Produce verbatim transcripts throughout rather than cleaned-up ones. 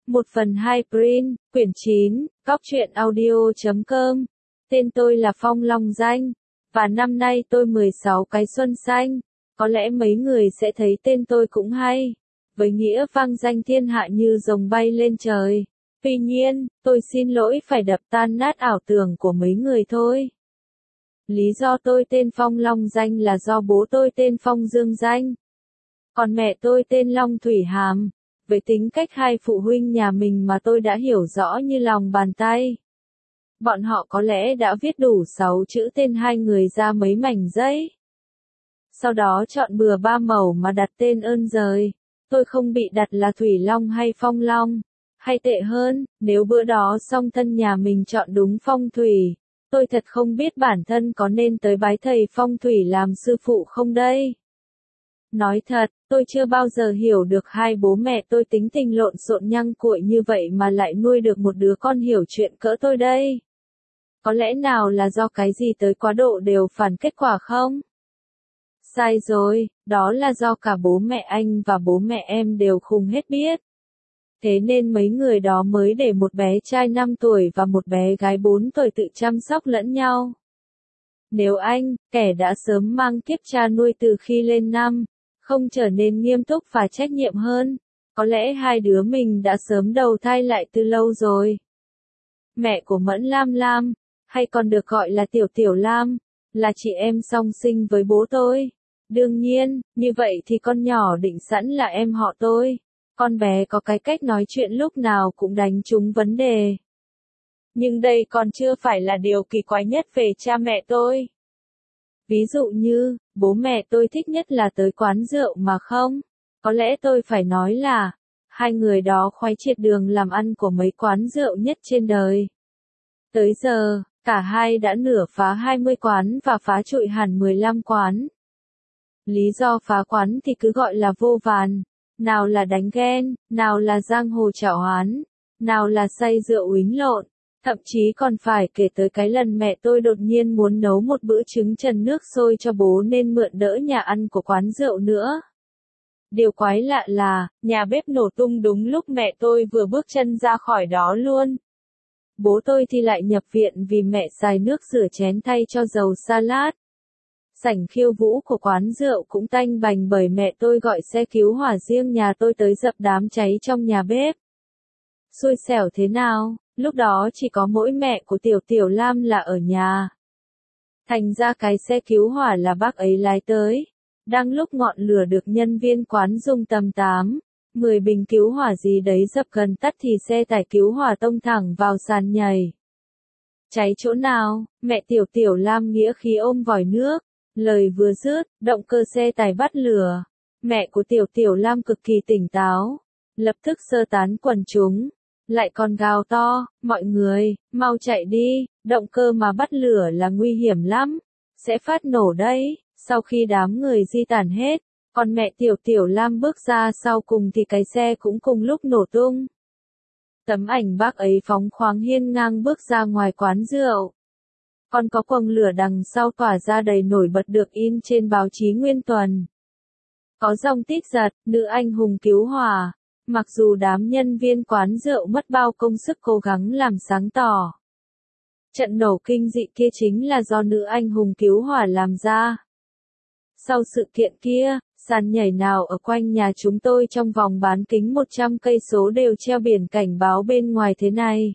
một phần hai print, quyển chín, cóc truyện audio chấm com. Tên tôi là Phong Long Danh, và năm nay tôi mười sáu cái xuân xanh. Có lẽ mấy người sẽ thấy tên tôi cũng hay, với nghĩa vang danh thiên hạ như rồng bay lên trời. Tuy nhiên, tôi xin lỗi phải đập tan nát ảo tưởng của mấy người thôi. Lý do tôi tên Phong Long Danh là do bố tôi tên Phong Dương Danh, còn mẹ tôi tên Long Thủy Hàm. Với tính cách hai phụ huynh nhà mình mà tôi đã hiểu rõ như lòng bàn tay. Bọn họ có lẽ đã viết đủ sáu chữ tên hai người ra mấy mảnh giấy. Sau đó chọn bừa ba màu mà đặt tên ơn giời. Tôi không bị đặt là Thủy Long hay Phong Long. Hay tệ hơn, nếu bữa đó song thân nhà mình chọn đúng Phong Thủy, tôi thật không biết bản thân có nên tới bái thầy Phong Thủy làm sư phụ không đây. Nói thật, tôi chưa bao giờ hiểu được hai bố mẹ tôi tính tình lộn xộn nhăng cuội như vậy mà lại nuôi được một đứa con hiểu chuyện cỡ tôi đây. Có lẽ nào là do cái gì tới quá độ đều phản kết quả không? Sai rồi, đó là do cả bố mẹ anh và bố mẹ em đều khùng hết biết. Thế nên mấy người đó mới để một bé trai năm tuổi và một bé gái bốn tuổi tự chăm sóc lẫn nhau. Nếu anh, kẻ đã sớm mang kiếp cha nuôi từ khi lên năm, không trở nên nghiêm túc và trách nhiệm hơn, có lẽ hai đứa mình đã sớm đầu thai lại từ lâu rồi. Mẹ của Mẫn Lam Lam, hay còn được gọi là Tiểu Tiểu Lam, là chị em song sinh với bố tôi. Đương nhiên, như vậy thì con nhỏ định sẵn là em họ tôi. Con bé có cái cách nói chuyện lúc nào cũng đánh trúng vấn đề. Nhưng đây còn chưa phải là điều kỳ quái nhất về cha mẹ tôi. Ví dụ như, bố mẹ tôi thích nhất là tới quán rượu mà không. Có lẽ tôi phải nói là, hai người đó khoái triệt đường làm ăn của mấy quán rượu nhất trên đời. Tới giờ, cả hai đã nửa phá hai mươi quán và phá trụi hẳn mười lăm quán. Lý do phá quán thì cứ gọi là vô vàn. Nào là đánh ghen, nào là giang hồ chảo hoán, nào là say rượu uýnh lộn. Thậm chí còn phải kể tới cái lần mẹ tôi đột nhiên muốn nấu một bữa trứng trần nước sôi cho bố nên mượn đỡ nhà ăn của quán rượu nữa. Điều quái lạ là, nhà bếp nổ tung đúng lúc mẹ tôi vừa bước chân ra khỏi đó luôn. Bố tôi thì lại nhập viện vì mẹ xài nước rửa chén thay cho dầu salad. Sảnh khiêu vũ của quán rượu cũng tanh bành bởi mẹ tôi gọi xe cứu hỏa riêng nhà tôi tới dập đám cháy trong nhà bếp. Xui xẻo thế nào, lúc đó chỉ có mỗi mẹ của Tiểu Tiểu Lam là ở nhà. Thành ra cái xe cứu hỏa là bác ấy lái tới. Đang lúc ngọn lửa được nhân viên quán dùng tầm tám, mười bình cứu hỏa gì đấy dập gần tắt thì xe tải cứu hỏa tông thẳng vào sàn nhảy. Cháy chỗ nào, mẹ Tiểu Tiểu Lam nghĩa khí ôm vòi nước. Lời vừa dứt, động cơ xe tải bắt lửa. Mẹ của Tiểu Tiểu Lam cực kỳ tỉnh táo, lập tức sơ tán quần chúng, lại còn gào to, mọi người, mau chạy đi, động cơ mà bắt lửa là nguy hiểm lắm, sẽ phát nổ đấy. Sau khi đám người di tản hết, còn mẹ Tiểu Tiểu Lam bước ra sau cùng thì cái xe cũng cùng lúc nổ tung. Tấm ảnh bác ấy phóng khoáng hiên ngang bước ra ngoài quán rượu. Còn có quầng lửa đằng sau tỏa ra đầy nổi bật được in trên báo chí nguyên tuần. Có dòng tít giật, nữ anh hùng cứu hỏa. Mặc dù đám nhân viên quán rượu mất bao công sức cố gắng làm sáng tỏ. Trận nổ kinh dị kia chính là do nữ anh hùng cứu hỏa làm ra. Sau sự kiện kia, sàn nhảy nào ở quanh nhà chúng tôi trong vòng bán kính một trăm cây số đều treo biển cảnh báo bên ngoài thế này.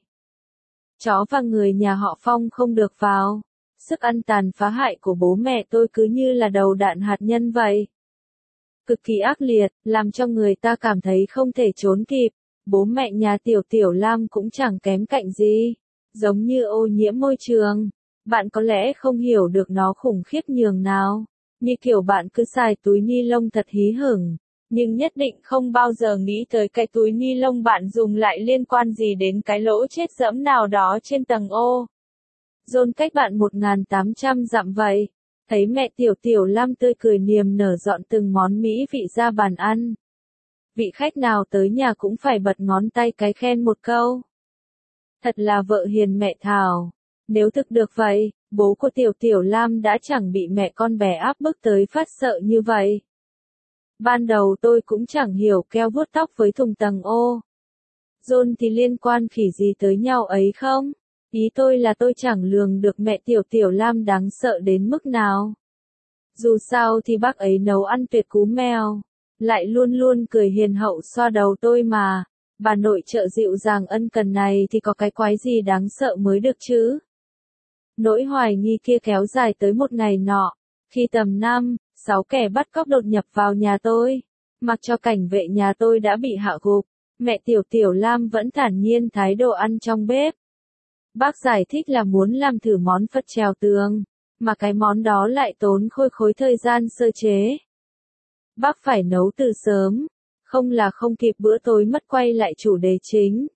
Chó và người nhà họ Phong không được vào. Sức ăn tàn phá hại của bố mẹ tôi cứ như là đầu đạn hạt nhân vậy. Cực kỳ ác liệt, làm cho người ta cảm thấy không thể trốn kịp. Bố mẹ nhà Tiểu Tiểu Lam cũng chẳng kém cạnh gì. Giống như ô nhiễm môi trường. Bạn có lẽ không hiểu được nó khủng khiếp nhường nào. Như kiểu bạn cứ xài túi ni lông thật hí hửng. Nhưng nhất định không bao giờ nghĩ tới cái túi ni lông bạn dùng lại liên quan gì đến cái lỗ chết dẫm nào đó trên tầng ô. Dồn cách bạn một nghìn tám trăm dặm vậy. Thấy mẹ Tiểu Tiểu Lam tươi cười niềm nở dọn từng món mỹ vị ra bàn ăn. Vị khách nào tới nhà cũng phải bật ngón tay cái khen một câu. Thật là vợ hiền mẹ thảo. Nếu thực được vậy, bố của Tiểu Tiểu Lam đã chẳng bị mẹ con bé áp bức tới phát sợ như vậy. Ban đầu tôi cũng chẳng hiểu keo vuốt tóc với thùng tầng ô. John thì liên quan khỉ gì tới nhau ấy không? Ý tôi là tôi chẳng lường được mẹ Tiểu Tiểu Lam đáng sợ đến mức nào. Dù sao thì bác ấy nấu ăn tuyệt cú mèo, lại luôn luôn cười hiền hậu xoa đầu tôi mà. Bà nội trợ dịu dàng ân cần này thì có cái quái gì đáng sợ mới được chứ? Nỗi hoài nghi kia kéo dài tới một ngày nọ, khi tầm năm, sáu kẻ bắt cóc đột nhập vào nhà tôi, mặc cho cảnh vệ nhà tôi đã bị hạ gục, mẹ Tiểu Tiểu Lam vẫn thản nhiên thái độ ăn trong bếp. Bác giải thích là muốn làm thử món Phật trèo tường, mà cái món đó lại tốn khôi khối thời gian sơ chế. Bác phải nấu từ sớm, không là không kịp bữa tối mất quay lại chủ đề chính.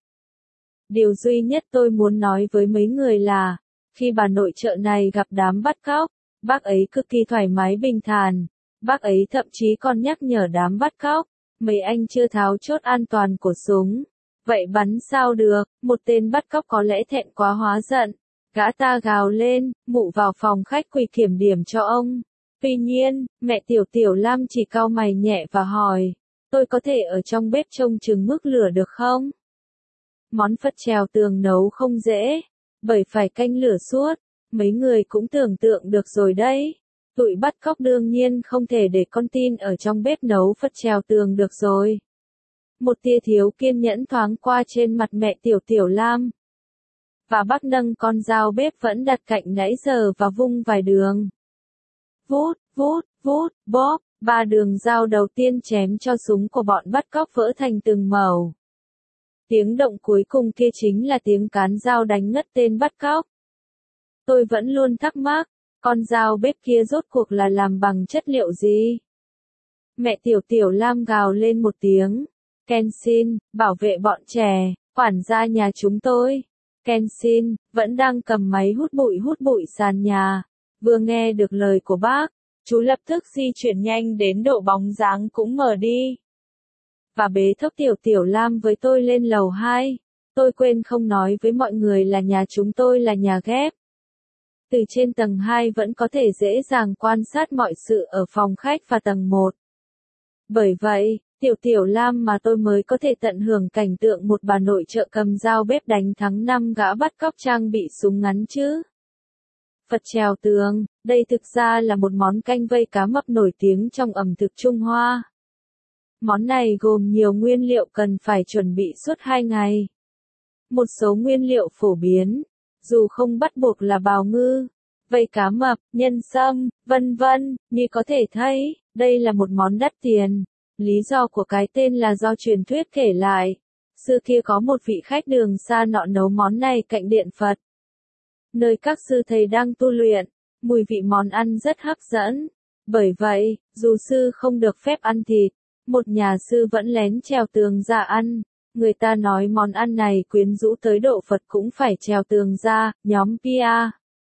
Điều duy nhất tôi muốn nói với mấy người là, khi bà nội trợ này gặp đám bắt cóc, bác ấy cực kỳ thoải mái bình thản, bác ấy thậm chí còn nhắc nhở đám bắt cóc, mấy anh chưa tháo chốt an toàn của súng. Vậy bắn sao được, một tên bắt cóc có lẽ thẹn quá hóa giận. Gã ta gào lên, mụ vào phòng khách quỳ kiểm điểm cho ông. Tuy nhiên, mẹ Tiểu Tiểu Lam chỉ cau mày nhẹ và hỏi, tôi có thể ở trong bếp trông chừng mức lửa được không? Món Phật trèo tường nấu không dễ, bởi phải canh lửa suốt, mấy người cũng tưởng tượng được rồi đấy. Tụi bắt cóc đương nhiên không thể để con tin ở trong bếp nấu Phật trèo tường được rồi. Một tia thiếu kiên nhẫn thoáng qua trên mặt mẹ Tiểu Tiểu Lam. Và bác nâng con dao bếp vẫn đặt cạnh nãy giờ và vung vài đường. Vút, vút, vút, bóp, ba đường dao đầu tiên chém cho súng của bọn bắt cóc vỡ thành từng mẩu. Tiếng động cuối cùng kia chính là tiếng cán dao đánh ngất tên bắt cóc. Tôi vẫn luôn thắc mắc, con dao bếp kia rốt cuộc là làm bằng chất liệu gì? Mẹ Tiểu Tiểu Lam gào lên một tiếng. Kenshin, bảo vệ bọn trẻ, quản gia nhà chúng tôi. Kenshin, vẫn đang cầm máy hút bụi hút bụi sàn nhà. Vừa nghe được lời của bác, chú lập tức di chuyển nhanh đến độ bóng dáng cũng mờ đi. Và bế thốc Tiểu Tiểu Lam với tôi lên lầu hai. Tôi quên không nói với mọi người là nhà chúng tôi là nhà ghép. Từ trên tầng hai vẫn có thể dễ dàng quan sát mọi sự ở phòng khách và tầng một. Bởi vậy, Tiểu Tiểu Lam mà tôi mới có thể tận hưởng cảnh tượng một bà nội trợ cầm dao bếp đánh thắng năm gã bắt cóc trang bị súng ngắn chứ. Phật trèo tường, đây thực ra là một món canh vây cá mập nổi tiếng trong ẩm thực Trung Hoa. Món này gồm nhiều nguyên liệu cần phải chuẩn bị suốt hai ngày. Một số nguyên liệu phổ biến, dù không bắt buộc là bào ngư, vây cá mập, nhân sâm, vân vân, như có thể thấy, đây là một món đắt tiền. Lý do của cái tên là do truyền thuyết kể lại. Xưa kia có một vị khách đường xa nọ nấu món này cạnh điện Phật, nơi các sư thầy đang tu luyện. Mùi vị món ăn rất hấp dẫn. Bởi vậy, dù sư không được phép ăn thịt, một nhà sư vẫn lén trèo tường ra ăn. Người ta nói món ăn này quyến rũ tới độ Phật cũng phải trèo tường ra, nhóm Pia.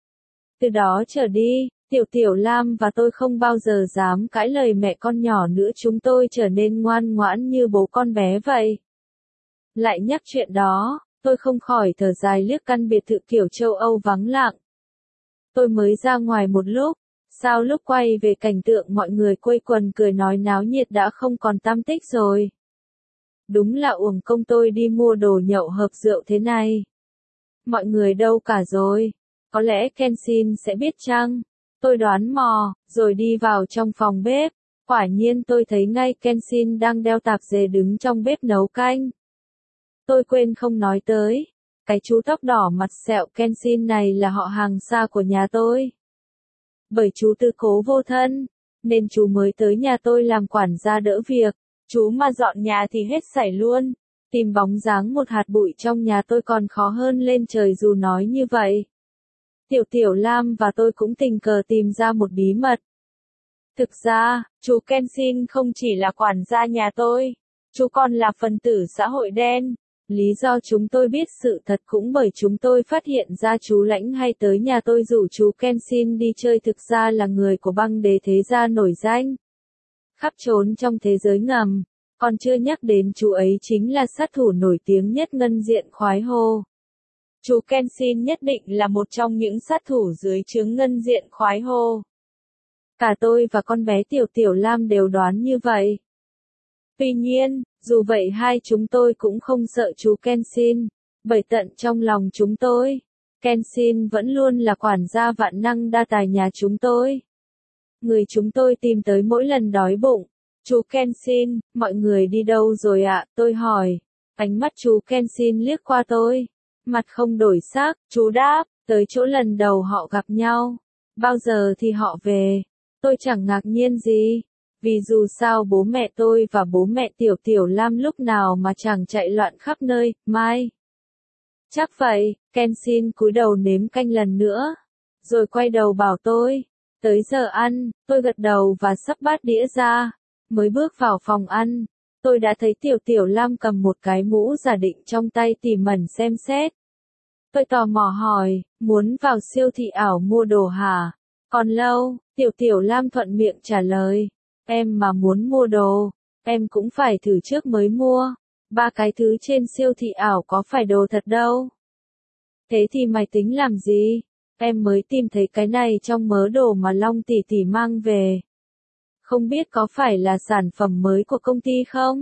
Từ đó trở đi, Tiểu Tiểu Lam và tôi không bao giờ dám cãi lời mẹ con nhỏ nữa, chúng tôi trở nên ngoan ngoãn như bố con bé vậy. Lại nhắc chuyện đó, tôi không khỏi thở dài liếc căn biệt thự kiểu châu Âu vắng lặng. Tôi mới ra ngoài một lúc, sao lúc quay về cảnh tượng mọi người quây quần cười nói náo nhiệt đã không còn tăm tích rồi. Đúng là uổng công tôi đi mua đồ nhậu hợp rượu thế này. Mọi người đâu cả rồi? Có lẽ Kenshin sẽ biết chăng? Tôi đoán mò, rồi đi vào trong phòng bếp. Quả nhiên tôi thấy ngay Kenshin đang đeo tạp dề đứng trong bếp nấu canh. Tôi quên không nói tới, cái chú tóc đỏ mặt sẹo Kenshin này là họ hàng xa của nhà tôi. Bởi chú tư cố vô thân, nên chú mới tới nhà tôi làm quản gia đỡ việc. Chú mà dọn nhà thì hết sảy luôn. Tìm bóng dáng một hạt bụi trong nhà tôi còn khó hơn lên trời dù nói như vậy. Tiểu Tiểu Lam và tôi cũng tình cờ tìm ra một bí mật. Thực ra, chú Kenshin không chỉ là quản gia nhà tôi, chú còn là phần tử xã hội đen. Lý do chúng tôi biết sự thật cũng bởi chúng tôi phát hiện ra chú Lãnh hay tới nhà tôi rủ chú Kenshin đi chơi thực ra là người của băng đế thế gia nổi danh. Khắp trốn trong thế giới ngầm, còn chưa nhắc đến chú ấy chính là sát thủ nổi tiếng nhất ngân diện khoái hồ. Chú Kenshin nhất định là một trong những sát thủ dưới trướng ngân diện khoái hồ. Cả tôi và con bé Tiểu Tiểu Lam đều đoán như vậy. Tuy nhiên, dù vậy hai chúng tôi cũng không sợ chú Kenshin, bởi tận trong lòng chúng tôi, Kenshin vẫn luôn là quản gia vạn năng đa tài nhà chúng tôi. Người chúng tôi tìm tới mỗi lần đói bụng. Chú Kenshin, mọi người đi đâu rồi ạ? Tôi hỏi. Ánh mắt chú Kenshin liếc qua tôi. Mặt không đổi sắc, chú đáp, tới chỗ lần đầu họ gặp nhau. Bao giờ thì họ về? Tôi chẳng ngạc nhiên gì. Vì dù sao bố mẹ tôi và bố mẹ Tiểu Tiểu Lam lúc nào mà chẳng chạy loạn khắp nơi, mai. Chắc vậy, Kenshin cúi đầu nếm canh lần nữa. Rồi quay đầu bảo tôi. Tới giờ ăn, tôi gật đầu và sắp bát đĩa ra. Mới bước vào phòng ăn, tôi đã thấy Tiểu Tiểu Lam cầm một cái mũ giả định trong tay tỉ mẩn xem xét. Tôi tò mò hỏi, muốn vào siêu thị ảo mua đồ hả? Còn lâu, Tiểu Tiểu Lam thuận miệng trả lời. Em mà muốn mua đồ, em cũng phải thử trước mới mua. Ba cái thứ trên siêu thị ảo có phải đồ thật đâu. Thế thì mày tính làm gì? Em mới tìm thấy cái này trong mớ đồ mà Long tỷ tỷ mang về. Không biết có phải là sản phẩm mới của công ty không?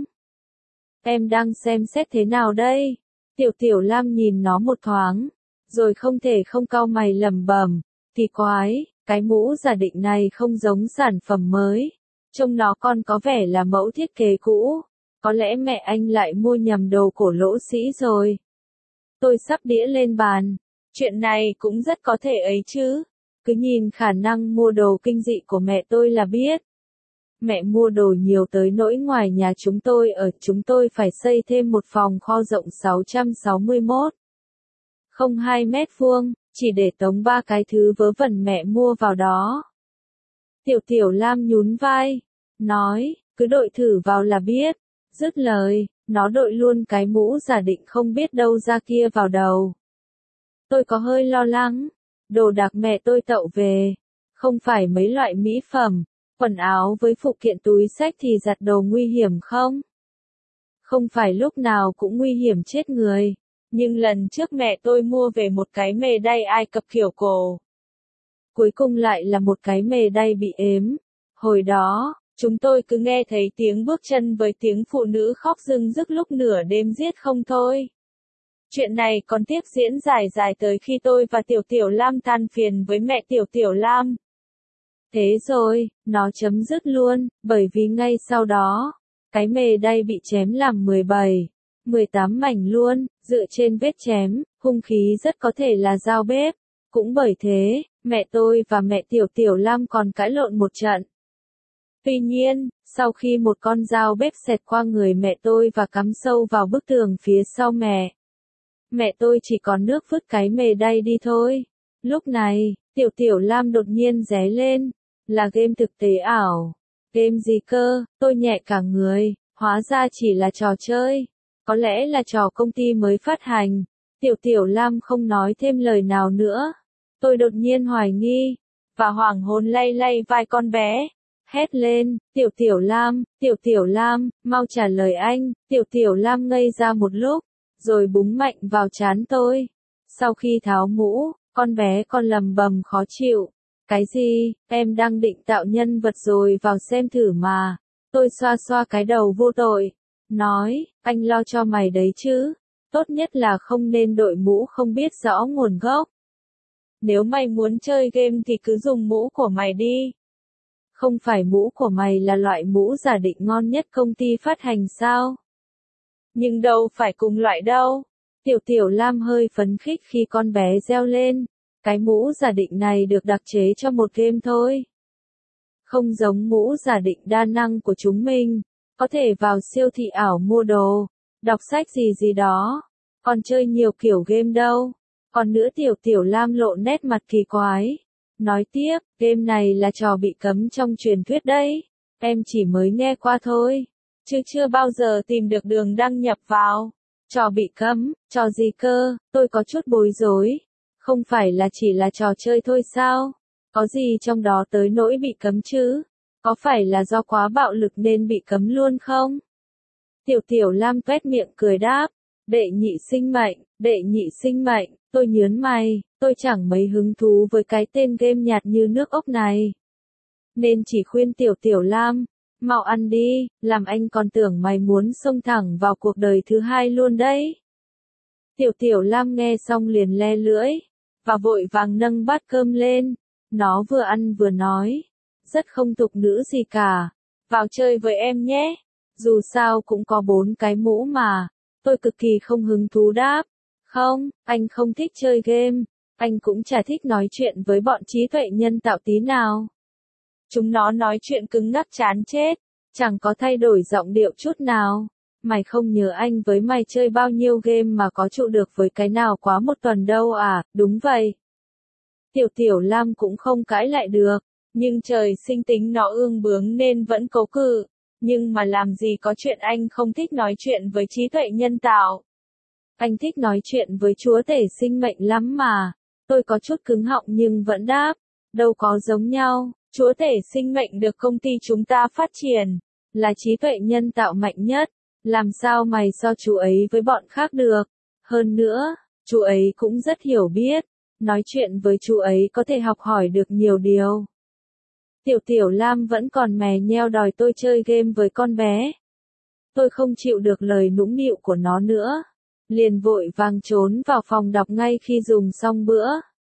Em đang xem xét thế nào đây? Tiểu Tiểu Lam nhìn nó một thoáng, rồi không thể không cau mày lẩm bẩm, kỳ quái, cái mũ giả định này không giống sản phẩm mới, trông nó còn có vẻ là mẫu thiết kế cũ, có lẽ mẹ anh lại mua nhầm đồ cổ lỗ sĩ rồi. Tôi sắp đĩa lên bàn, chuyện này cũng rất có thể ấy chứ, cứ nhìn khả năng mua đồ kinh dị của mẹ tôi là biết. Mẹ mua đồ nhiều tới nỗi ngoài nhà chúng tôi ở chúng tôi phải xây thêm một phòng kho rộng sáu trăm sáu mươi mốt phẩy không hai mét vuông, chỉ để tống ba cái thứ vớ vẩn mẹ mua vào đó. Tiểu Tiểu Lam nhún vai, nói, cứ đội thử vào là biết. Dứt lời, nó đội luôn cái mũ giả định không biết đâu ra kia vào đầu. Tôi có hơi lo lắng, đồ đạc mẹ tôi tậu về, không phải mấy loại mỹ phẩm, quần áo với phụ kiện túi xách thì giặt đồ nguy hiểm không? Không phải lúc nào cũng nguy hiểm chết người, nhưng lần trước mẹ tôi mua về một cái mề đay Ai Cập kiểu cổ. Cuối cùng lại là một cái mề đay bị ếm. Hồi đó, chúng tôi cứ nghe thấy tiếng bước chân với tiếng phụ nữ khóc rưng rức lúc nửa đêm giết không thôi. Chuyện này còn tiếp diễn dài dài tới khi tôi và Tiểu Tiểu Lam than phiền với mẹ Tiểu Tiểu Lam. Thế rồi, nó chấm dứt luôn, bởi vì ngay sau đó, cái mề đay bị chém làm mười bảy, mười tám mảnh luôn, dựa trên vết chém, hung khí rất có thể là dao bếp. Cũng bởi thế, mẹ tôi và mẹ Tiểu Tiểu Lam còn cãi lộn một trận. Tuy nhiên, sau khi một con dao bếp xẹt qua người mẹ tôi và cắm sâu vào bức tường phía sau mẹ, mẹ tôi chỉ còn nước vứt cái mề đay đi thôi. Lúc này, Tiểu Tiểu Lam đột nhiên ré lên. Là game thực tế ảo. Game gì cơ? Tôi nhẹ cả người, hóa ra chỉ là trò chơi. Có lẽ là trò công ty mới phát hành. Tiểu Tiểu Lam không nói thêm lời nào nữa. Tôi đột nhiên hoài nghi, và hoảng hồn lay lay vai con bé. Hét lên, Tiểu Tiểu Lam, Tiểu Tiểu Lam, mau trả lời anh. Tiểu Tiểu Lam ngây ra một lúc, rồi búng mạnh vào trán tôi. Sau khi tháo mũ, con bé còn lầm bầm khó chịu. Cái gì, em đang định tạo nhân vật rồi vào xem thử mà. Tôi xoa xoa cái đầu vô tội. Nói, anh lo cho mày đấy chứ. Tốt nhất là không nên đội mũ không biết rõ nguồn gốc. Nếu mày muốn chơi game thì cứ dùng mũ của mày đi. Không phải mũ của mày là loại mũ giả định ngon nhất công ty phát hành sao? Nhưng đâu phải cùng loại đâu. Tiểu Tiểu Lam hơi phấn khích khi con bé reo lên. Cái mũ giả định này được đặc chế cho một game thôi. Không giống mũ giả định đa năng của chúng mình, có thể vào siêu thị ảo mua đồ, đọc sách gì gì đó, còn chơi nhiều kiểu game đâu. Còn nữa Tiểu Tiểu Lam lộ nét mặt kỳ quái. Nói tiếp, game này là trò bị cấm trong truyền thuyết đấy. Em chỉ mới nghe qua thôi, chứ chưa bao giờ tìm được đường đăng nhập vào. Trò bị cấm, trò gì cơ? Tôi có chút bối rối. Không phải là chỉ là trò chơi thôi sao? Có gì trong đó tới nỗi bị cấm chứ? Có phải là do quá bạo lực nên bị cấm luôn không? Tiểu Tiểu Lam tuét miệng cười đáp. Đệ nhị sinh mệnh, đệ nhị sinh mệnh, tôi nhớn mày, tôi chẳng mấy hứng thú với cái tên game nhạt như nước ốc này. Nên chỉ khuyên Tiểu Tiểu Lam, Mau ăn đi, làm anh còn tưởng mày muốn xông thẳng vào cuộc đời thứ hai luôn đấy. Tiểu Tiểu Lam nghe xong liền le lưỡi, và vội vàng nâng bát cơm lên. Nó vừa ăn vừa nói, rất không tục nữ gì cả. Vào chơi với em nhé. Dù sao cũng có bốn cái mũ mà. Tôi cực kỳ không hứng thú đáp. Không, anh không thích chơi game. Anh cũng chả thích nói chuyện với bọn trí tuệ nhân tạo tí nào. Chúng nó nói chuyện cứng ngắc chán chết, chẳng có thay đổi giọng điệu chút nào. Mày không nhớ anh với mày chơi bao nhiêu game mà có trụ được với cái nào quá một tuần đâu à, đúng vậy. Tiểu Tiểu Lam cũng không cãi lại được, nhưng trời sinh tính nó ương bướng nên vẫn cố cự. Nhưng mà làm gì có chuyện anh không thích nói chuyện với trí tuệ nhân tạo. Anh thích nói chuyện với chúa tể sinh mệnh lắm mà. Tôi có chút cứng họng nhưng vẫn đáp, đâu có giống nhau. Chúa tể sinh mệnh được công ty chúng ta phát triển, là trí tuệ nhân tạo mạnh nhất. Làm sao mày so chú ấy với bọn khác được? Hơn nữa, chú ấy cũng rất hiểu biết. Nói chuyện với chú ấy có thể học hỏi được nhiều điều. Tiểu Tiểu Lam vẫn còn mè nheo đòi tôi chơi game với con bé. Tôi không chịu được lời nũng nịu của nó nữa. Liền vội vàng trốn vào phòng đọc ngay khi dùng xong bữa.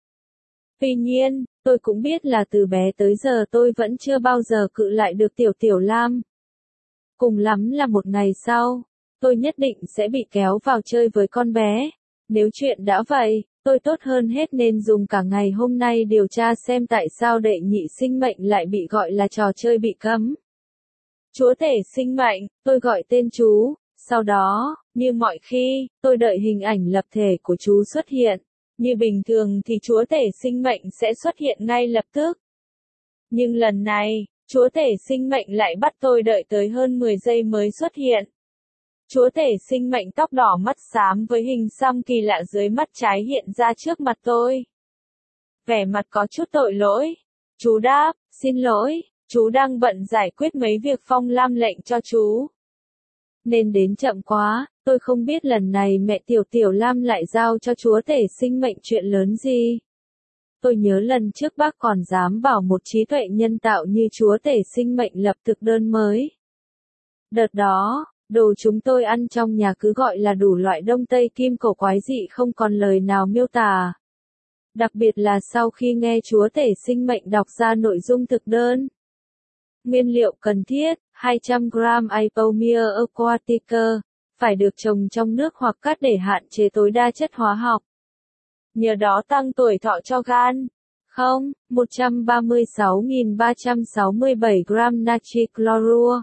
Tuy nhiên, tôi cũng biết là từ bé tới giờ tôi vẫn chưa bao giờ cự lại được Tiểu Tiểu Lam. Cùng lắm là một ngày sau, tôi nhất định sẽ bị kéo vào chơi với con bé. Nếu chuyện đã vậy, tôi tốt hơn hết nên dùng cả ngày hôm nay điều tra xem tại sao đệ nhị sinh mệnh lại bị gọi là trò chơi bị cấm. Chúa tể sinh mệnh, tôi gọi tên chú, sau đó, như mọi khi, tôi đợi hình ảnh lập thể của chú xuất hiện. Như bình thường thì chúa tể sinh mệnh sẽ xuất hiện ngay lập tức. Nhưng lần này, chúa tể sinh mệnh lại bắt tôi đợi tới hơn mười giây mới xuất hiện. Chúa tể sinh mệnh tóc đỏ mắt xám với hình xăm kỳ lạ dưới mắt trái hiện ra trước mặt tôi. Vẻ mặt có chút tội lỗi. Chú đáp, xin lỗi, chú đang bận giải quyết mấy việc Phong Lam lệnh cho chú. Nên đến chậm quá, tôi không biết lần này mẹ Tiểu Tiểu Lam lại giao cho chúa tể sinh mệnh chuyện lớn gì. Tôi nhớ lần trước bác còn dám bảo một trí tuệ nhân tạo như chúa tể sinh mệnh lập thực đơn mới. Đợt đó, đồ chúng tôi ăn trong nhà cứ gọi là đủ loại đông tây kim cổ quái dị không còn lời nào miêu tả. Đặc biệt là sau khi nghe chúa tể sinh mệnh đọc ra nội dung thực đơn. Nguyên liệu cần thiết, hai trăm gam Ipomyr aquatica, phải được trồng trong nước hoặc cắt để hạn chế tối đa chất hóa học. Nhờ đó tăng tuổi thọ cho gan. Không, một trăm ba mươi sáu nghìn ba trăm sáu mươi bảy gam natri chlorua.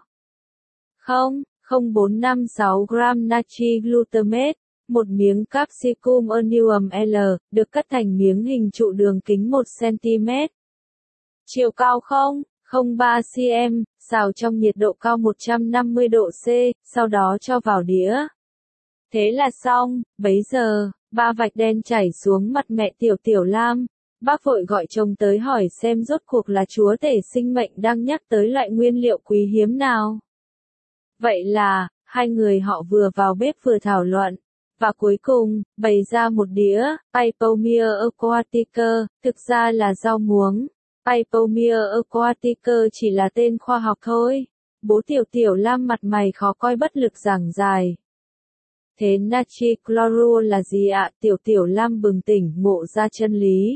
Không, không bốn năm sáu gam natri glutamate. Một miếng capsicum onium L, được cắt thành miếng hình trụ đường kính một xăng-ti-mét. Chiều cao không, không ba xăng-ti-mét, xào trong nhiệt độ cao một trăm năm mươi độ C, sau đó cho vào đĩa. Thế là xong, bấy giờ, ba vạch đen chảy xuống mặt mẹ Tiểu Tiểu Lam. Bác vội gọi chồng tới hỏi xem rốt cuộc là chúa tể sinh mệnh đang nhắc tới loại nguyên liệu quý hiếm nào. Vậy là, hai người họ vừa vào bếp vừa thảo luận. Và cuối cùng, bày ra một đĩa, Ipomyr aquatica, thực ra là rau muống. Ipomyr aquatica chỉ là tên khoa học thôi. Bố Tiểu Tiểu Lam mặt mày khó coi bất lực giảng giải. Thế natri chlorua là gì ạ? Tiểu Tiểu Lam bừng tỉnh ngộ ra chân lý.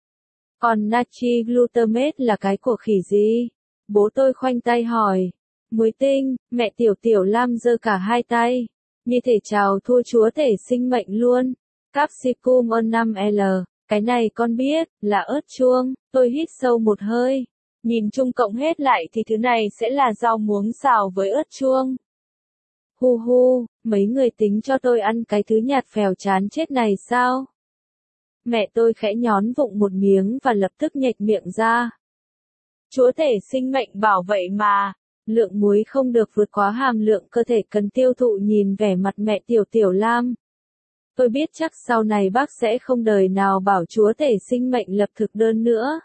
Còn natri glutamate là cái của khỉ gì? Bố tôi khoanh tay hỏi. Muối tinh, mẹ Tiểu Tiểu Lam giơ cả hai tay. Như thể chào thua chúa tể sinh mệnh luôn. Capsicum O năm L, cái này con biết, là ớt chuông. Tôi hít sâu một hơi. Nhìn chung cộng hết lại thì thứ này sẽ là rau muống xào với ớt chuông. Hu hu, mấy người tính cho tôi ăn cái thứ nhạt phèo chán chết này sao? Mẹ tôi khẽ nhón vụng một miếng và lập tức nhếch miệng ra. Chúa tể sinh mệnh bảo vậy mà. Lượng muối không được vượt quá hàm lượng cơ thể cần tiêu thụ. Nhìn vẻ mặt mẹ Tiểu Tiểu Lam. Tôi biết chắc sau này bác sẽ không đời nào bảo chúa tể sinh mệnh lập thực đơn nữa.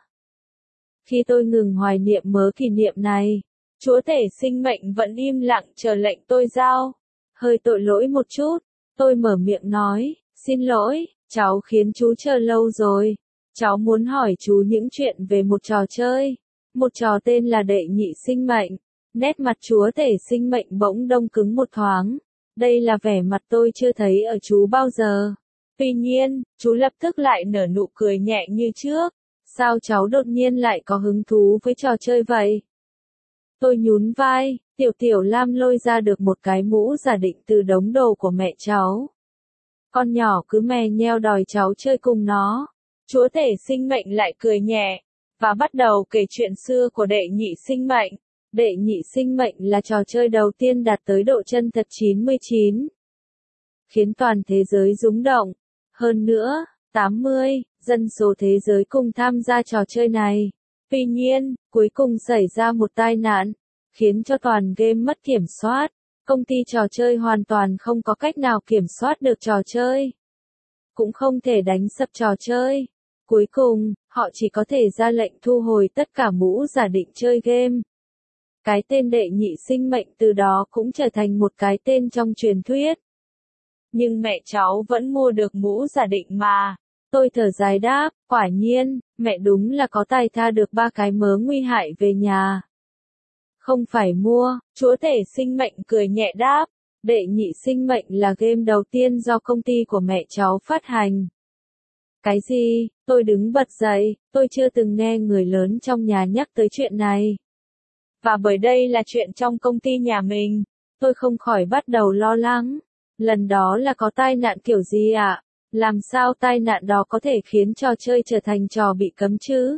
Khi tôi ngừng hoài niệm mớ kỷ niệm này, chúa tể sinh mệnh vẫn im lặng chờ lệnh tôi giao. Hơi tội lỗi một chút, tôi mở miệng nói, xin lỗi, cháu khiến chú chờ lâu rồi. Cháu muốn hỏi chú những chuyện về một trò chơi. Một trò tên là đệ nhị sinh mệnh. Nét mặt chúa tể sinh mệnh bỗng đông cứng một thoáng. Đây là vẻ mặt tôi chưa thấy ở chú bao giờ. Tuy nhiên, chú lập tức lại nở nụ cười nhẹ như trước. Sao cháu đột nhiên lại có hứng thú với trò chơi vậy? Tôi nhún vai, Tiểu Tiểu Lam lôi ra được một cái mũ giả định từ đống đồ của mẹ cháu. Con nhỏ cứ mè nheo đòi cháu chơi cùng nó. Chúa tể sinh mệnh lại cười nhẹ, và bắt đầu kể chuyện xưa của đệ nhị sinh mệnh. Đệ nhị sinh mệnh là trò chơi đầu tiên đạt tới độ chân thật chín mươi chín. Khiến toàn thế giới rúng động. Hơn nữa, tám mươi, dân số thế giới cùng tham gia trò chơi này. Tuy nhiên, cuối cùng xảy ra một tai nạn, khiến cho toàn game mất kiểm soát. Công ty trò chơi hoàn toàn không có cách nào kiểm soát được trò chơi. Cũng không thể đánh sập trò chơi. Cuối cùng, họ chỉ có thể ra lệnh thu hồi tất cả mũ giả định chơi game. Cái tên đệ nhị sinh mệnh từ đó cũng trở thành một cái tên trong truyền thuyết. Nhưng mẹ cháu vẫn mua được mũ giả định mà. Tôi thở dài đáp, quả nhiên, mẹ đúng là có tài tha được ba cái mớ nguy hại về nhà. Không phải mua, chúa tể sinh mệnh cười nhẹ đáp, đệ nhị sinh mệnh là game đầu tiên do công ty của mẹ cháu phát hành. Cái gì? Tôi đứng bật dậy, tôi chưa từng nghe người lớn trong nhà nhắc tới chuyện này. Và bởi đây là chuyện trong công ty nhà mình, tôi không khỏi bắt đầu lo lắng. Lần đó là có tai nạn kiểu gì ạ? À? Làm sao tai nạn đó có thể khiến trò chơi trở thành trò bị cấm chứ?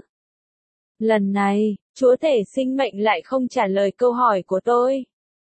Lần này, chúa tể sinh mệnh lại không trả lời câu hỏi của tôi.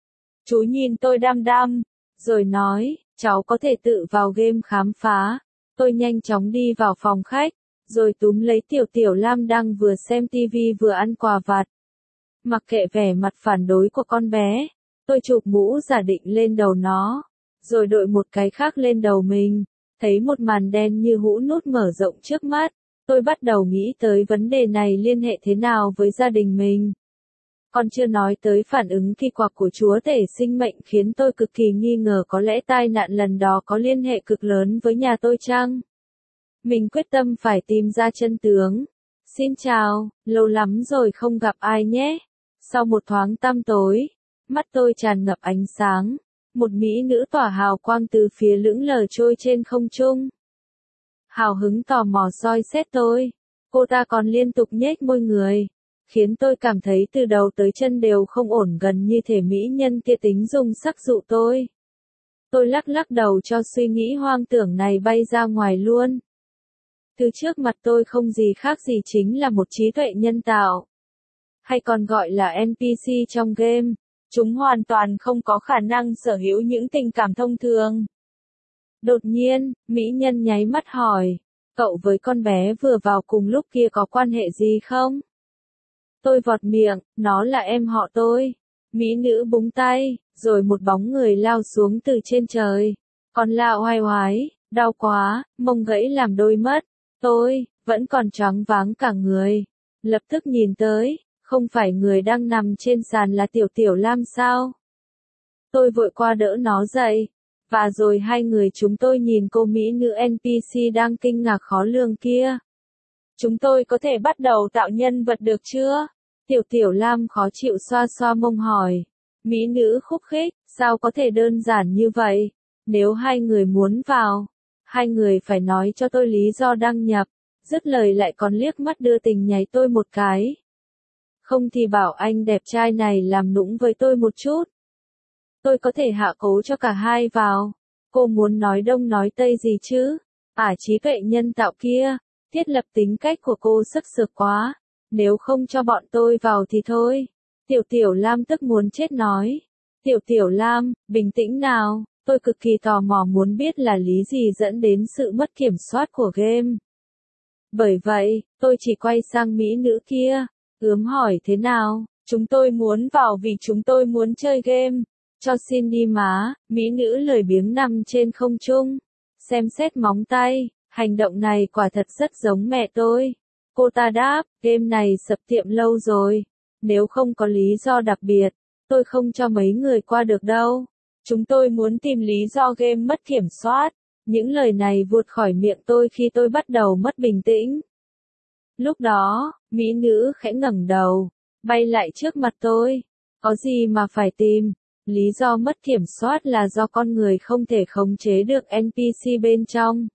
Chú nhìn tôi đăm đăm, rồi nói, cháu có thể tự vào game khám phá. Tôi nhanh chóng đi vào phòng khách, rồi túm lấy Tiểu Tiểu Lam đang vừa xem tivi vừa ăn quà vặt. Mặc kệ vẻ mặt phản đối của con bé, tôi chụp mũ giả định lên đầu nó, rồi đội một cái khác lên đầu mình. Thấy một màn đen như hũ nút mở rộng trước mắt, tôi bắt đầu nghĩ tới vấn đề này liên hệ thế nào với gia đình mình. Còn chưa nói tới phản ứng kỳ quặc của chúa tể sinh mệnh khiến tôi cực kỳ nghi ngờ có lẽ tai nạn lần đó có liên hệ cực lớn với nhà tôi chăng? Mình quyết tâm phải tìm ra chân tướng. Xin chào, lâu lắm rồi không gặp ai nhé. Sau một thoáng tăm tối, mắt tôi tràn ngập ánh sáng. Một mỹ nữ tỏa hào quang từ phía lững lờ trôi trên không trung. Hào hứng tò mò soi xét tôi. Cô ta còn liên tục nhếch môi người, khiến tôi cảm thấy từ đầu tới chân đều không ổn, gần như thể mỹ nhân kia tính dùng sắc dụ tôi. Tôi lắc lắc đầu cho suy nghĩ hoang tưởng này bay ra ngoài luôn. Thứ trước mặt tôi không gì khác gì chính là một trí tuệ nhân tạo, hay còn gọi là en pê xê trong game. Chúng hoàn toàn không có khả năng sở hữu những tình cảm thông thường. Đột nhiên, mỹ nhân nháy mắt hỏi, cậu với con bé vừa vào cùng lúc kia có quan hệ gì không? Tôi vọt miệng, nó là em họ tôi. Mỹ nữ búng tay, rồi một bóng người lao xuống từ trên trời. Còn la oai oái, đau quá, mông gãy làm đôi mất. Tôi, vẫn còn choáng váng cả người. Lập tức nhìn tới, không phải người đang nằm trên sàn là Tiểu Tiểu Lam sao? Tôi vội qua đỡ nó dậy. Và rồi hai người chúng tôi nhìn cô mỹ nữ en pê xê đang kinh ngạc khó lường kia. Chúng tôi có thể bắt đầu tạo nhân vật được chưa? Tiểu Tiểu Lam khó chịu xoa xoa mông hỏi. Mỹ nữ khúc khích, sao có thể đơn giản như vậy? Nếu hai người muốn vào, hai người phải nói cho tôi lý do đăng nhập. Dứt lời lại còn liếc mắt đưa tình nháy tôi một cái. Không thì bảo anh đẹp trai này làm nũng với tôi một chút. Tôi có thể hạ cố cho cả hai vào. Cô muốn nói đông nói tây gì chứ? À, trí tuệ nhân tạo kia, thiết lập tính cách của cô sức sược quá. Nếu không cho bọn tôi vào thì thôi. Tiểu Tiểu Lam tức muốn chết nói. Tiểu Tiểu Lam, bình tĩnh nào, tôi cực kỳ tò mò muốn biết là lý gì dẫn đến sự mất kiểm soát của game. Bởi vậy, tôi chỉ quay sang mỹ nữ kia, ướm hỏi thế nào, chúng tôi muốn vào vì chúng tôi muốn chơi game. Cho xin đi má, mỹ nữ lười biếng nằm trên không trung. Xem xét móng tay, hành động này quả thật rất giống mẹ tôi. Cô ta đáp, game này sập tiệm lâu rồi. Nếu không có lý do đặc biệt, tôi không cho mấy người qua được đâu. Chúng tôi muốn tìm lý do game mất kiểm soát. Những lời này vụt khỏi miệng tôi khi tôi bắt đầu mất bình tĩnh. Lúc đó, mỹ nữ khẽ ngẩng đầu, bay lại trước mặt tôi. Có gì mà phải tìm? Lý do mất kiểm soát là do con người không thể khống chế được en pê xê bên trong.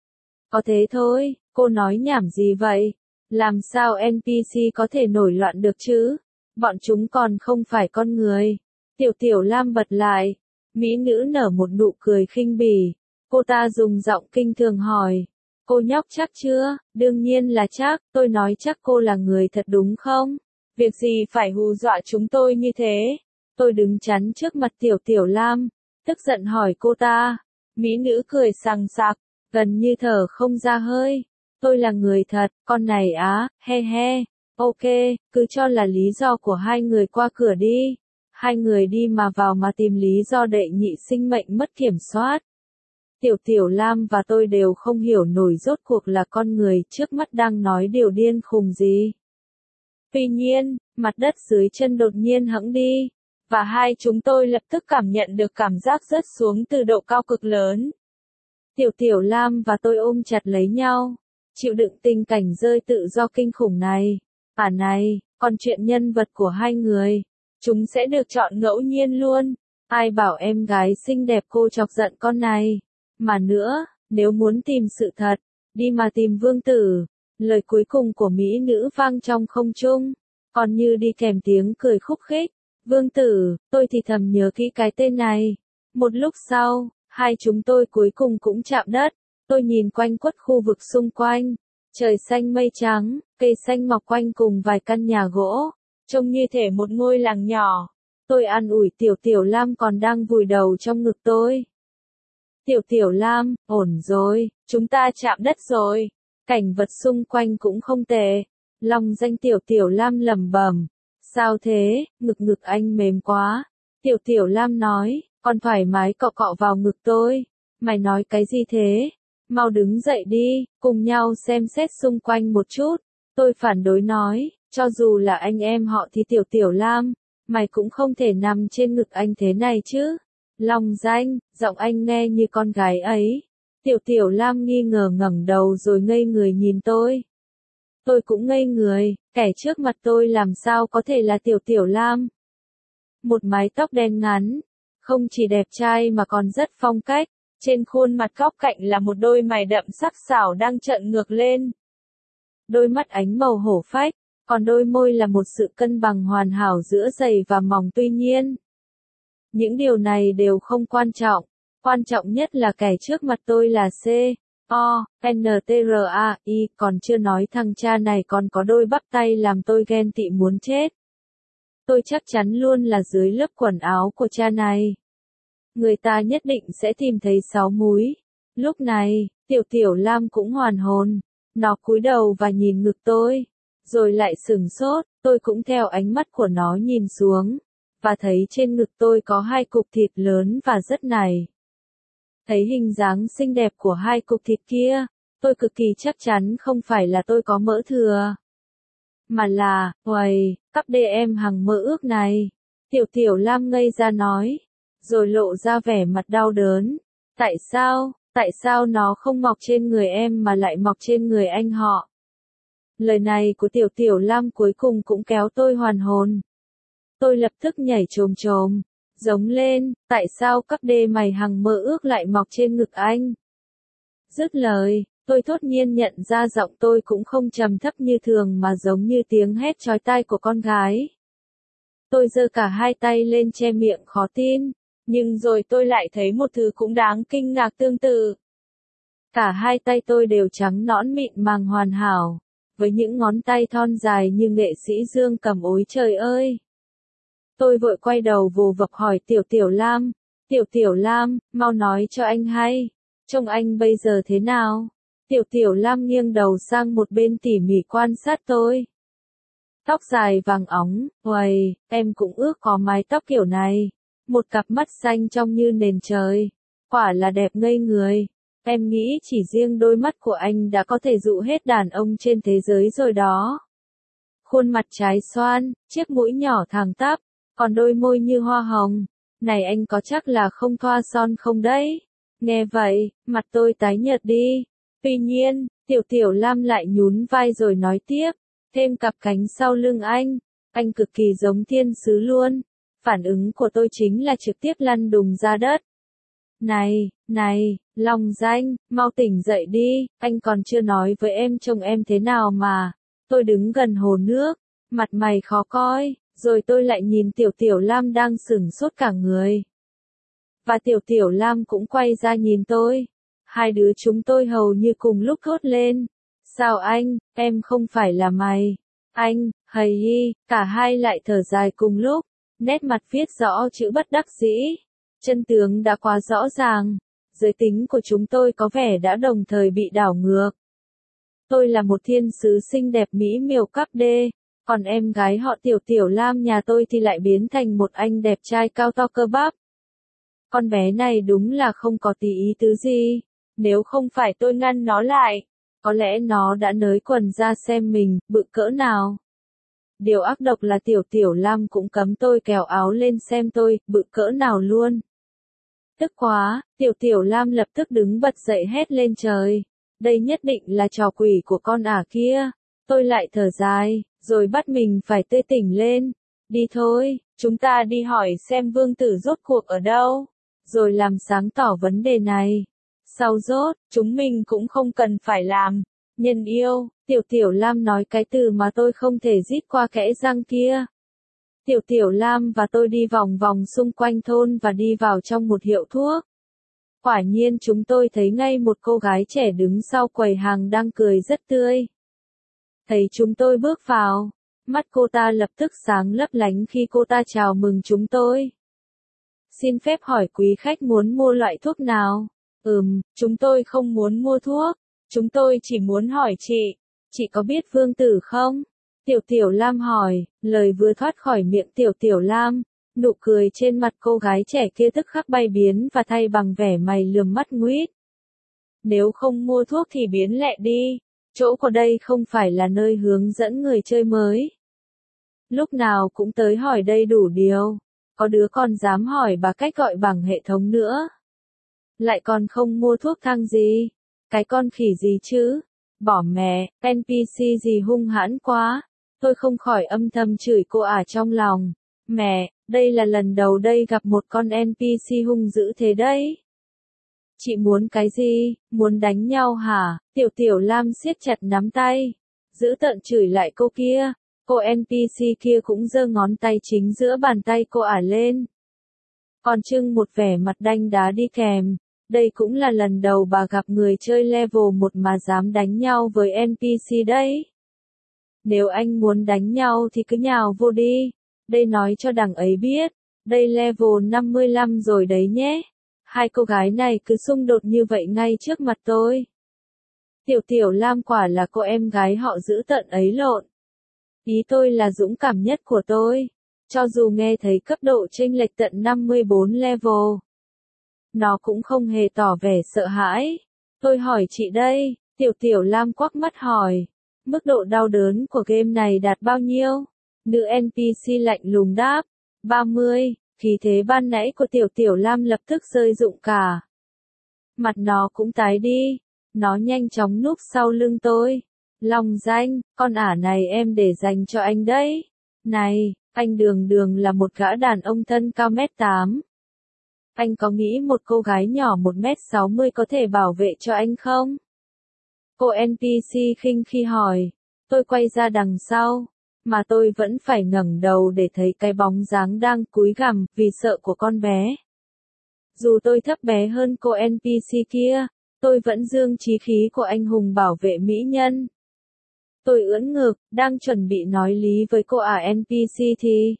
Có thế thôi, cô nói nhảm gì vậy? Làm sao en pê xê có thể nổi loạn được chứ? Bọn chúng còn không phải con người. Tiểu Tiểu Lam bật lại. Mỹ nữ nở một nụ cười khinh bỉ. Cô ta dùng giọng kinh thường hỏi. Cô nhóc chắc chưa? Đương nhiên là chắc, tôi nói chắc cô là người thật đúng không? Việc gì phải hù dọa chúng tôi như thế? Tôi đứng chắn trước mặt Tiểu Tiểu Lam, tức giận hỏi cô ta. Mỹ nữ cười sằng sặc, gần như thở không ra hơi. Tôi là người thật, con này á, he he. Ok, cứ cho là lý do của hai người qua cửa đi. Hai người đi mà vào mà tìm lý do đệ nhị sinh mệnh mất kiểm soát. Tiểu Tiểu Lam và tôi đều không hiểu nổi rốt cuộc là con người trước mắt đang nói điều điên khùng gì. Tuy nhiên, mặt đất dưới chân đột nhiên hẫng đi, và hai chúng tôi lập tức cảm nhận được cảm giác rớt xuống từ độ cao cực lớn. Tiểu Tiểu Lam và tôi ôm chặt lấy nhau, chịu đựng tình cảnh rơi tự do kinh khủng này. À này, còn chuyện nhân vật của hai người, chúng sẽ được chọn ngẫu nhiên luôn. Ai bảo em gái xinh đẹp cô chọc giận con này. Mà nữa, nếu muốn tìm sự thật, đi mà tìm vương tử. Lời cuối cùng của mỹ nữ vang trong không trung, còn như đi kèm tiếng cười khúc khích. Vương tử, tôi thì thầm nhớ kỹ cái tên này. Một lúc sau, hai chúng tôi cuối cùng cũng chạm đất. Tôi nhìn quanh quất khu vực xung quanh. Trời xanh mây trắng, cây xanh mọc quanh cùng vài căn nhà gỗ. Trông như thể một ngôi làng nhỏ. Tôi an ủi Tiểu Tiểu Lam còn đang vùi đầu trong ngực tôi. Tiểu Tiểu Lam, ổn rồi, chúng ta chạm đất rồi. Cảnh vật xung quanh cũng không tệ. Lòng danh Tiểu Tiểu Lam lẩm bẩm. Sao thế, ngực ngực anh mềm quá. Tiểu Tiểu Lam nói, con thoải mái cọ cọ vào ngực tôi. Mày nói cái gì thế? Mau đứng dậy đi, cùng nhau xem xét xung quanh một chút. Tôi phản đối nói, cho dù là anh em họ thì Tiểu Tiểu Lam, mày cũng không thể nằm trên ngực anh thế này chứ. Long danh, giọng anh nghe như con gái ấy. Tiểu Tiểu Lam nghi ngờ ngẩng đầu rồi ngây người nhìn tôi. Tôi cũng ngây người, kẻ trước mặt tôi làm sao có thể là Tiểu Tiểu Lam. Một mái tóc đen ngắn, không chỉ đẹp trai mà còn rất phong cách, trên khuôn mặt góc cạnh là một đôi mày đậm sắc sảo đang trợn ngược lên. Đôi mắt ánh màu hổ phách, còn đôi môi là một sự cân bằng hoàn hảo giữa dày và mỏng tuy nhiên. Những điều này đều không quan trọng, quan trọng nhất là kẻ trước mặt tôi là C. O, N T R A I, còn chưa nói thằng cha này còn có đôi bắp tay làm tôi ghen tị muốn chết. Tôi chắc chắn luôn là dưới lớp quần áo của cha này. Người ta nhất định sẽ tìm thấy sáu múi. Lúc này, Tiểu Tiểu Lam cũng hoàn hồn. Nó cúi đầu và nhìn ngực tôi. Rồi lại sửng sốt, tôi cũng theo ánh mắt của nó nhìn xuống. Và thấy trên ngực tôi có hai cục thịt lớn và rất nảy. Thấy hình dáng xinh đẹp của hai cục thịt kia, tôi cực kỳ chắc chắn không phải là tôi có mỡ thừa. Mà là, uầy, cắp đê em hằng mơ ước này. Tiểu Tiểu Lam ngây ra nói, rồi lộ ra vẻ mặt đau đớn. Tại sao, tại sao nó không mọc trên người em mà lại mọc trên người anh họ? Lời này của Tiểu Tiểu Lam cuối cùng cũng kéo tôi hoàn hồn. Tôi lập tức nhảy chồm chồm, giống lên, tại sao cắp đê mày hằng mơ ước lại mọc trên ngực anh? Dứt lời, tôi thốt nhiên nhận ra giọng tôi cũng không trầm thấp như thường mà giống như tiếng hét chói tai của con gái. Tôi giơ cả hai tay lên che miệng khó tin, nhưng rồi tôi lại thấy một thứ cũng đáng kinh ngạc tương tự. Cả hai tay tôi đều trắng nõn mịn màng hoàn hảo, với những ngón tay thon dài như nghệ sĩ Dương Cầm. Ôi trời ơi! Tôi vội quay đầu vồ vập hỏi Tiểu Tiểu Lam, Tiểu Tiểu Lam, mau nói cho anh hay, trông anh bây giờ thế nào? Tiểu Tiểu Lam nghiêng đầu sang một bên tỉ mỉ quan sát tôi. Tóc dài vàng óng, uầy, em cũng ước có mái tóc kiểu này. Một cặp mắt xanh trong như nền trời. Quả là đẹp ngây người. Em nghĩ chỉ riêng đôi mắt của anh đã có thể dụ hết đàn ông trên thế giới rồi đó. Khuôn mặt trái xoan, chiếc mũi nhỏ thẳng tắp, còn đôi môi như hoa hồng. Này anh có chắc là không thoa son không đấy? Nghe vậy, mặt tôi tái nhợt đi. Tuy nhiên, Tiểu Tiểu Lam lại nhún vai rồi nói tiếp. Thêm cặp cánh sau lưng anh. Anh cực kỳ giống thiên sứ luôn. Phản ứng của tôi chính là trực tiếp lăn đùng ra đất. Này, này, Long Danh, mau tỉnh dậy đi, anh còn chưa nói với em trông em thế nào mà. Tôi đứng gần hồ nước, mặt mày khó coi, rồi tôi lại nhìn Tiểu Tiểu Lam đang sửng sốt cả người. Và Tiểu Tiểu Lam cũng quay ra nhìn tôi. Hai đứa chúng tôi hầu như cùng lúc thốt lên. Sao anh, em không phải là mày. Anh, hầy hi, cả hai lại thở dài cùng lúc. Nét mặt viết rõ chữ bất đắc dĩ. Chân tướng đã quá rõ ràng. Giới tính của chúng tôi có vẻ đã đồng thời bị đảo ngược. Tôi là một thiên sứ xinh đẹp mỹ miều cấp D, còn em gái họ Tiểu Tiểu Lam nhà tôi thì lại biến thành một anh đẹp trai cao to cơ bắp. Con bé này đúng là không có tí ý tứ gì. Nếu không phải tôi ngăn nó lại, có lẽ nó đã nới quần ra xem mình bự cỡ nào. Điều ác độc là Tiểu Tiểu Lam cũng cấm tôi kéo áo lên xem tôi bự cỡ nào luôn. Tức quá, Tiểu Tiểu Lam lập tức đứng bật dậy hét lên trời. Đây nhất định là trò quỷ của con ả kia. Tôi lại thở dài, rồi bắt mình phải tươi tỉnh lên. Đi thôi, chúng ta đi hỏi xem vương tử rốt cuộc ở đâu, rồi làm sáng tỏ vấn đề này. Sau rốt, chúng mình cũng không cần phải làm. Nhân yêu, Tiểu Tiểu Lam nói cái từ mà tôi không thể rít qua kẽ răng kia. Tiểu Tiểu Lam và tôi đi vòng vòng xung quanh thôn và đi vào trong một hiệu thuốc. Quả nhiên chúng tôi thấy ngay một cô gái trẻ đứng sau quầy hàng đang cười rất tươi. Thấy chúng tôi bước vào, mắt cô ta lập tức sáng lấp lánh khi cô ta chào mừng chúng tôi. Xin phép hỏi quý khách muốn mua loại thuốc nào? Ừm, chúng tôi không muốn mua thuốc, chúng tôi chỉ muốn hỏi chị, chị có biết vương tử không? Tiểu Tiểu Lam hỏi, lời vừa thoát khỏi miệng Tiểu Tiểu Lam, nụ cười trên mặt cô gái trẻ kia tức khắc bay biến và thay bằng vẻ mày lườm mắt nguýt. Nếu không mua thuốc thì biến lẹ đi, chỗ của đây không phải là nơi hướng dẫn người chơi mới. Lúc nào cũng tới hỏi đây đủ điều, có đứa còn dám hỏi bà cách gọi bằng hệ thống nữa. Lại còn không mua thuốc thang gì, cái con khỉ gì chứ, bỏ mẹ, en pê xê gì hung hãn quá, tôi không khỏi âm thầm chửi cô ả trong lòng. Mẹ, đây là lần đầu đây gặp một con en pê xê hung dữ thế đấy. Chị muốn cái gì, muốn đánh nhau hả? Tiểu Tiểu Lam siết chặt nắm tay, giữ tợn chửi lại cô kia. Cô en pê xê kia cũng giơ ngón tay chính giữa bàn tay cô ả lên. Còn trưng một vẻ mặt đanh đá đi kèm. Đây cũng là lần đầu bà gặp người chơi level một mà dám đánh nhau với en pê xê đấy. Nếu anh muốn đánh nhau thì cứ nhào vô đi. Đây nói cho đằng ấy biết. Đây level năm mươi lăm rồi đấy nhé. Hai cô gái này cứ xung đột như vậy ngay trước mặt tôi. Tiểu Tiểu Lam quả là cô em gái họ giữ tận ấy lộn. Ý tôi là dũng cảm nhất của tôi. Cho dù nghe thấy cấp độ chênh lệch tận năm mươi bốn level. Nó cũng không hề tỏ vẻ sợ hãi. Tôi hỏi chị đây, Tiểu Tiểu Lam quắc mắt hỏi. Mức độ đau đớn của game này đạt bao nhiêu? Nữ en pê xê lạnh lùng đáp. ba mươi, khí thế ban nãy của Tiểu Tiểu Lam lập tức rơi rụng cả. Mặt nó cũng tái đi. Nó nhanh chóng núp sau lưng tôi. Long Danh, con ả này em để dành cho anh đấy. Này, anh Đường Đường là một gã đàn ông thân cao mét tám. Anh có nghĩ một cô gái nhỏ một mét sáu mươi có thể bảo vệ cho anh không? Cô en pê xê khinh khi hỏi. Tôi quay ra đằng sau, mà tôi vẫn phải ngẩng đầu để thấy cái bóng dáng đang cúi gằm vì sợ của con bé. Dù tôi thấp bé hơn cô en pê xê kia, tôi vẫn dương chí khí của anh hùng bảo vệ mỹ nhân. Tôi ưỡn ngực, đang chuẩn bị nói lý với cô ả en pê xê thì...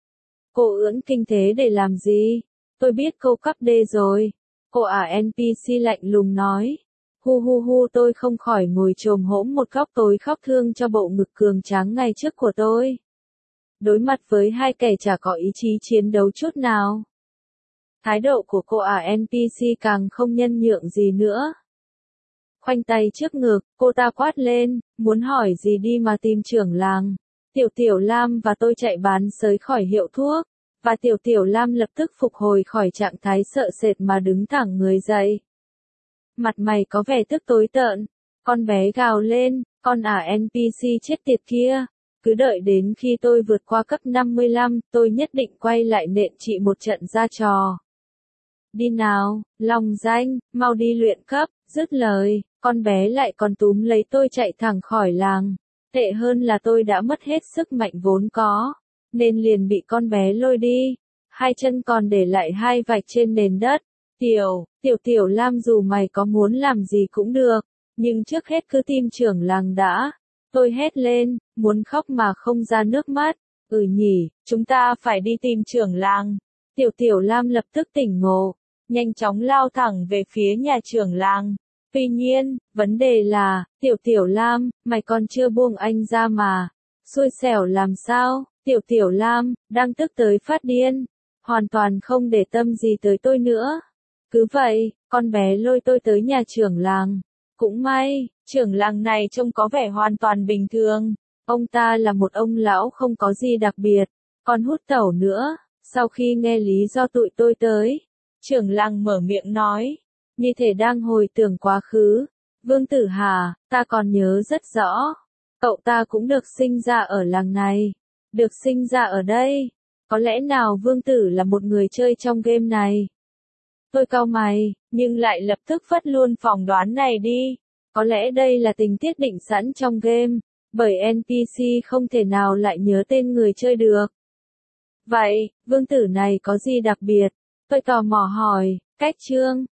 Cô ưỡn kinh thế để làm gì? Tôi biết cô cấp D rồi. Cô ả en pê xê lạnh lùng nói. Hu hu hu tôi không khỏi ngồi chồm hổm một góc tối khóc thương cho bộ ngực cường tráng ngay trước của tôi. Đối mặt với hai kẻ chả có ý chí chiến đấu chút nào. Thái độ của cô ả en pê xê càng không nhân nhượng gì nữa. Khoanh tay trước ngực, cô ta quát lên, muốn hỏi gì đi mà tìm trưởng làng. Tiểu Tiểu Lam và tôi chạy bán sới khỏi hiệu thuốc, và Tiểu Tiểu Lam lập tức phục hồi khỏi trạng thái sợ sệt mà đứng thẳng người dậy. Mặt mày có vẻ tức tối tợn, con bé gào lên, con ả en pê xê chết tiệt kia, Cứ đợi đến khi tôi vượt qua cấp năm mươi lăm, tôi nhất định quay lại nện chị một trận ra trò. Đi nào, Long Danh, mau đi luyện cấp, dứt lời, con bé lại còn túm lấy tôi chạy thẳng khỏi làng. Tệ hơn là tôi đã mất hết sức mạnh vốn có, nên liền bị con bé lôi đi. Hai chân còn để lại hai vạch trên nền đất. Tiểu, tiểu tiểu Lam dù mày có muốn làm gì cũng được, nhưng trước hết cứ tìm trưởng làng đã. Tôi hét lên, muốn khóc mà không ra nước mắt. Ừ nhỉ, chúng ta phải đi tìm trưởng làng. Tiểu tiểu Lam lập tức tỉnh ngộ, nhanh chóng lao thẳng về phía nhà trưởng làng. Tuy nhiên, vấn đề là, tiểu tiểu Lam, mày còn chưa buông anh ra mà. Xui xẻo làm sao, tiểu tiểu Lam, đang tức tới phát điên. Hoàn toàn không để tâm gì tới tôi nữa. Cứ vậy, con bé lôi tôi tới nhà trưởng làng. Cũng may, trưởng làng này trông có vẻ hoàn toàn bình thường. Ông ta là một ông lão không có gì đặc biệt, còn hút tẩu nữa. Sau khi nghe lý do tụi tôi tới, trưởng làng mở miệng nói, như thể đang hồi tưởng quá khứ. Vương Tử Hà, ta còn nhớ rất rõ. Cậu ta cũng được sinh ra ở làng này. Được sinh ra ở đây. Có lẽ nào Vương Tử là một người chơi trong game này? Tôi cau mày, nhưng lại lập tức phất luôn phỏng đoán này đi. Có lẽ đây là tình tiết định sẵn trong game, bởi en pê xê không thể nào lại nhớ tên người chơi được. Vậy, Vương Tử này có gì đặc biệt? Tôi tò mò hỏi, cách chương.